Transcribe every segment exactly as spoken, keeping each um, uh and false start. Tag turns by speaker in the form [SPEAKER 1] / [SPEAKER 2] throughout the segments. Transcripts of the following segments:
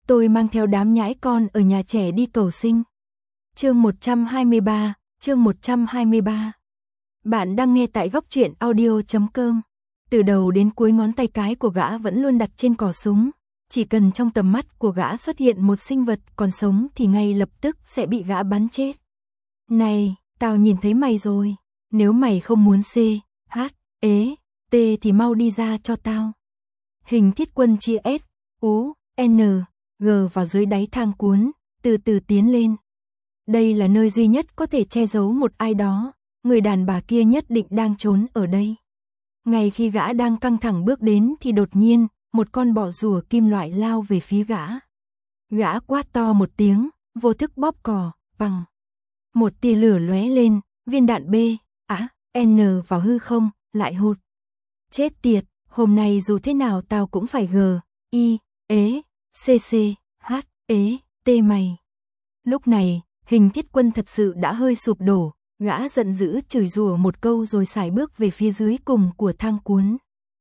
[SPEAKER 1] Tôi mang theo đám nhãi con ở nhà trẻ đi cầu sinh. Chương một trăm hai mươi ba, chương một trăm hai mươi ba. Bạn đang nghe tại góc truyện audio chấm com. Từ đầu đến cuối ngón tay cái của gã vẫn luôn đặt trên cò súng, chỉ cần trong tầm mắt của gã xuất hiện một sinh vật còn sống thì ngay lập tức sẽ bị gã bắn chết. Này, tao nhìn thấy mày rồi, nếu mày không muốn C, H, ế, T thì mau đi ra cho tao. Hình Thiết Quân chia S, U, N, G vào dưới đáy thang cuốn, từ từ tiến lên. Đây là nơi duy nhất có thể che giấu một ai đó, người đàn bà kia nhất định đang trốn ở đây. Ngay khi gã đang căng thẳng bước đến thì đột nhiên, một con bọ rùa kim loại lao về phía gã. Gã quát to một tiếng, vô thức bóp cò, bằng. Một tia lửa lóe lên, viên đạn B, á, N vào hư không, lại hụt. Chết tiệt, hôm nay dù thế nào tao cũng phải G, I, ế, C C, H, ế, T mày. Lúc này, Hình Thiết Quân thật sự đã hơi sụp đổ, gã giận dữ chửi rủa một câu rồi sải bước về phía dưới cùng của thang cuốn.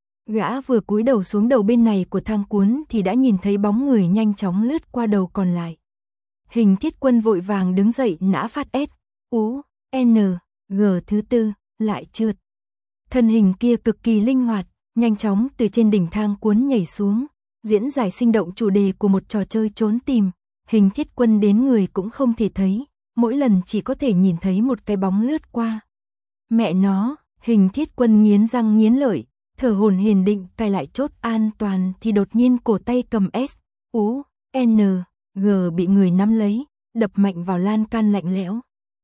[SPEAKER 1] Gã vừa cúi đầu xuống đầu bên này của thang cuốn thì đã nhìn thấy bóng người nhanh chóng lướt qua đầu còn lại. Hình Thiết Quân vội vàng đứng dậy nã phát S, U, N, G thứ tư, lại trượt. Thân hình kia cực kỳ linh hoạt, nhanh chóng từ trên đỉnh thang cuốn nhảy xuống, diễn giải sinh động chủ đề của một trò chơi trốn tìm. Hình Thiết Quân đến người cũng không thể thấy, mỗi lần chỉ có thể nhìn thấy một cái bóng lướt qua. Mẹ nó, Hình Thiết Quân nghiến răng nghiến lợi, thở hổn hển định cài lại chốt an toàn thì đột nhiên cổ tay cầm S, U, N, G bị người nắm lấy, đập mạnh vào lan can lạnh lẽo.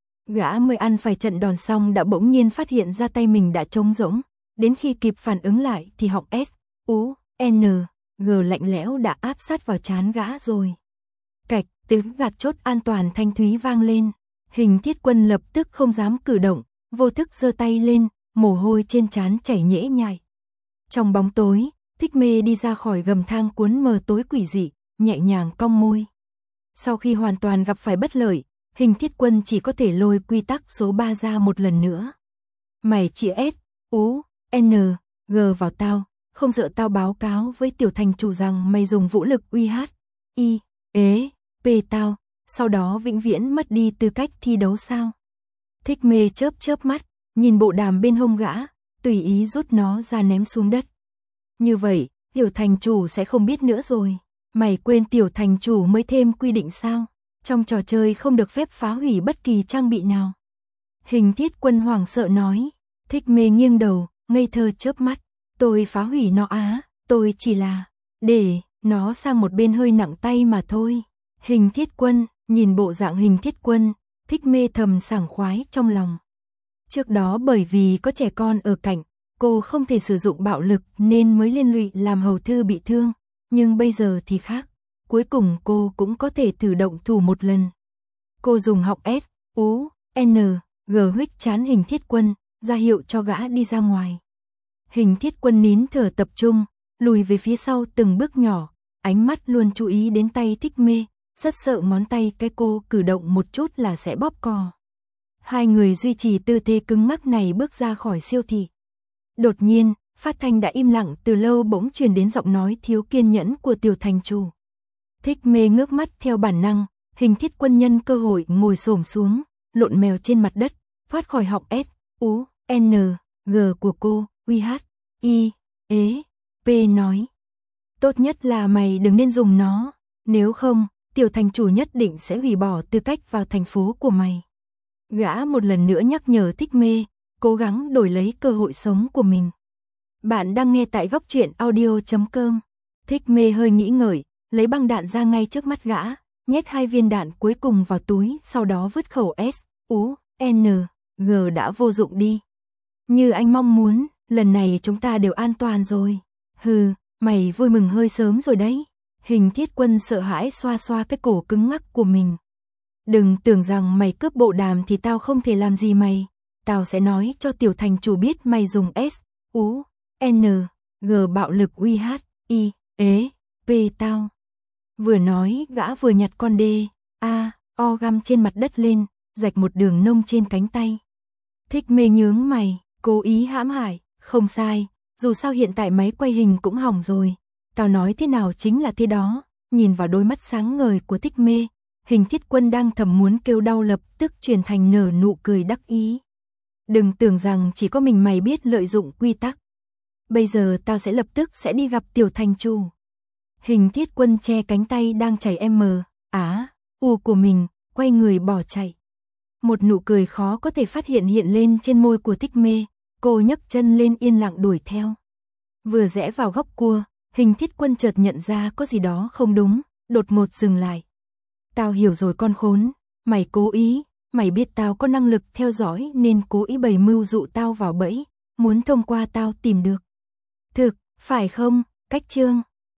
[SPEAKER 1] Gã mới ăn phải trận đòn xong đã bỗng nhiên phát hiện ra tay mình đã trống rỗng, đến khi kịp phản ứng lại thì họng S, U, N, G lạnh lẽo đã áp sát vào trán gã rồi. Cạch, tiếng gạt chốt an toàn thanh thúy vang lên, Hình Thiết Quân lập tức không dám cử động, vô thức giơ tay lên, mồ hôi trên trán chảy nhễ nhại. Trong bóng tối, Thích Mê đi ra khỏi gầm thang cuốn mờ tối quỷ dị, nhẹ nhàng cong môi. Sau khi hoàn toàn gặp phải bất lợi, Hình Thiết Quân chỉ có thể lôi quy tắc số ba ra một lần nữa. Mày chỉ S, U, N, G vào tao, không sợ tao báo cáo với tiểu thành chủ rằng mày dùng vũ lực uy hát, I, ế, P tao, sau đó vĩnh viễn mất đi tư cách thi đấu sao? Thích Mê chớp chớp mắt, nhìn bộ đàm bên hông gã, tùy ý rút nó ra ném xuống đất. Như vậy, tiểu thành chủ sẽ không biết nữa rồi. Mày quên tiểu thành chủ mới thêm quy định sao? Trong trò chơi không được phép phá hủy bất kỳ trang bị nào. Hình Thiết Quân hoảng sợ nói. Thích Mê nghiêng đầu, ngây thơ chớp mắt. Tôi phá hủy nó á, tôi chỉ là để nó sang một bên hơi nặng tay mà thôi. Hình Thiết Quân, nhìn bộ dạng Hình Thiết Quân, Thích Mê thầm sảng khoái trong lòng. Trước đó bởi vì có trẻ con ở cạnh, cô không thể sử dụng bạo lực nên mới liên lụy làm hầu thư bị thương. Nhưng bây giờ thì khác, cuối cùng cô cũng có thể thử động thủ một lần. Cô dùng họng S, U, N, G huých trán Hình Thiết Quân, ra hiệu cho gã đi ra ngoài. Hình Thiết Quân nín thở tập trung, lùi về phía sau từng bước nhỏ, ánh mắt luôn chú ý đến tay Thích Mê, rất sợ ngón tay cái cô cử động một chút là sẽ bóp cò. Hai người duy trì tư thế cứng ngắc này bước ra khỏi siêu thị. Đột nhiên, phát thanh đã im lặng từ lâu bỗng truyền đến giọng nói thiếu kiên nhẫn của tiểu thành chủ. Thích Mê ngước mắt theo bản năng, Hình Thiết Quân nhân cơ hội ngồi xổm xuống, lộn mèo trên mặt đất, thoát khỏi họng S, U, N, G của cô, uy hát, I, ế, P nói. Tốt nhất là mày đừng nên dùng nó, nếu không, tiểu thành chủ nhất định sẽ hủy bỏ tư cách vào thành phố của mày. Gã một lần nữa nhắc nhở Thích Mê, cố gắng đổi lấy cơ hội sống của mình. Bạn đang nghe tại góc truyện audio chấm com. Thích Mê hơi nghĩ ngợi, lấy băng đạn ra ngay trước mắt gã, nhét hai viên đạn cuối cùng vào túi, sau đó vứt khẩu S, U, N, G đã vô dụng đi. Như anh mong muốn, lần này chúng ta đều an toàn rồi. Hừ, mày vui mừng hơi sớm rồi đấy. Hình Thiết Quân sợ hãi xoa xoa cái cổ cứng ngắc của mình. Đừng tưởng rằng mày cướp bộ đàm thì tao không thể làm gì mày. Tao sẽ nói cho tiểu thành chủ biết mày dùng S, U, N, G bạo lực uy hát, I, ế, P tao. Vừa nói gã vừa nhặt con đê, A, O găm trên mặt đất lên, rạch một đường nông trên cánh tay. Thích Mê nhướng mày, cố ý hãm hại, không sai, dù sao hiện tại máy quay hình cũng hỏng rồi. Tao nói thế nào chính là thế đó, nhìn vào đôi mắt sáng ngời của Thích Mê, Hình Thiết Quân đang thầm muốn kêu đau lập tức chuyển thành nở nụ cười đắc ý. Đừng tưởng rằng chỉ có mình mày biết lợi dụng quy tắc. Bây giờ tao sẽ lập tức sẽ đi gặp tiểu thành chủ. Hình Thiết Quân che cánh tay đang chảy m, á, u của mình, quay người bỏ chạy. Một nụ cười khó có thể phát hiện hiện lên trên môi của Thích Mê, cô nhấc chân lên yên lặng đuổi theo. Vừa rẽ vào góc cua, Hình Thiết Quân chợt nhận ra có gì đó không đúng, đột ngột dừng lại. Tao hiểu rồi con khốn, mày cố ý, mày biết tao có năng lực theo dõi nên cố ý bày mưu dụ tao vào bẫy, muốn thông qua tao tìm được. Thực, phải không, Cách Trương?